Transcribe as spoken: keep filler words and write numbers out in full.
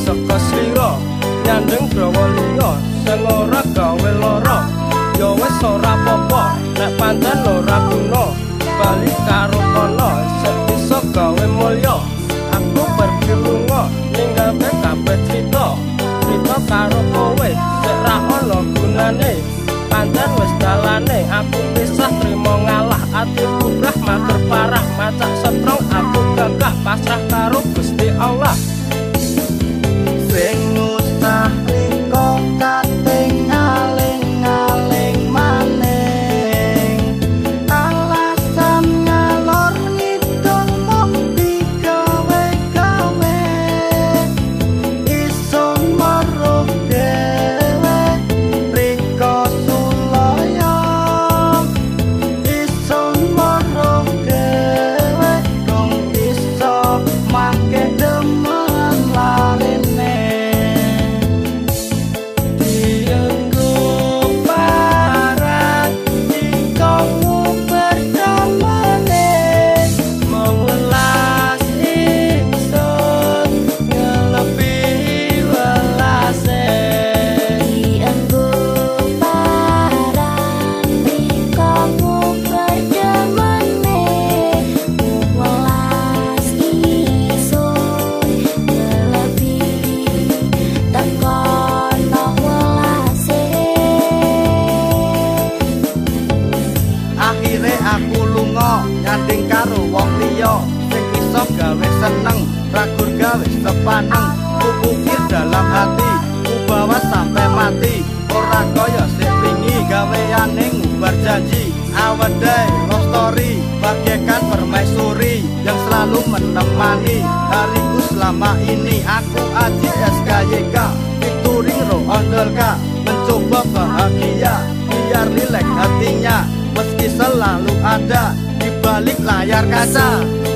saka slira nyandeng brawa liya sing ora gawe lara ya wis ora apa-apa nek pancen ora guna bali karo kono sing bisa gawe mulya aku pergi lunga ninggalke kabeh crita crita karo kowe sik ra ono gunane pancen wis dalane aku pisah trimo ngalah atiku brah matur parah macak setrong aku gagah pasrah karo Gusti Allah sing mustah riko kating aling-aling maning alasan ngalor ngidul mok digawe-gawe isun meruh dewe riko sulaya isun meruh dewe dong iso make demen larine aku lunga nyanding karo wong liya sing iso gawe seneng ragur gawe sepaneng kupikir dalam hati kubawa sampai mati ora kaya sik wingi gaweane ngubar janji awedai love story bagaikan permaisuri yang selalu menemani hariku selama ini aku Aji S K Y K featuring Ro Ondolka mencoba bahagia biar rileks hatinya meski selalu ada di balik layar kaca.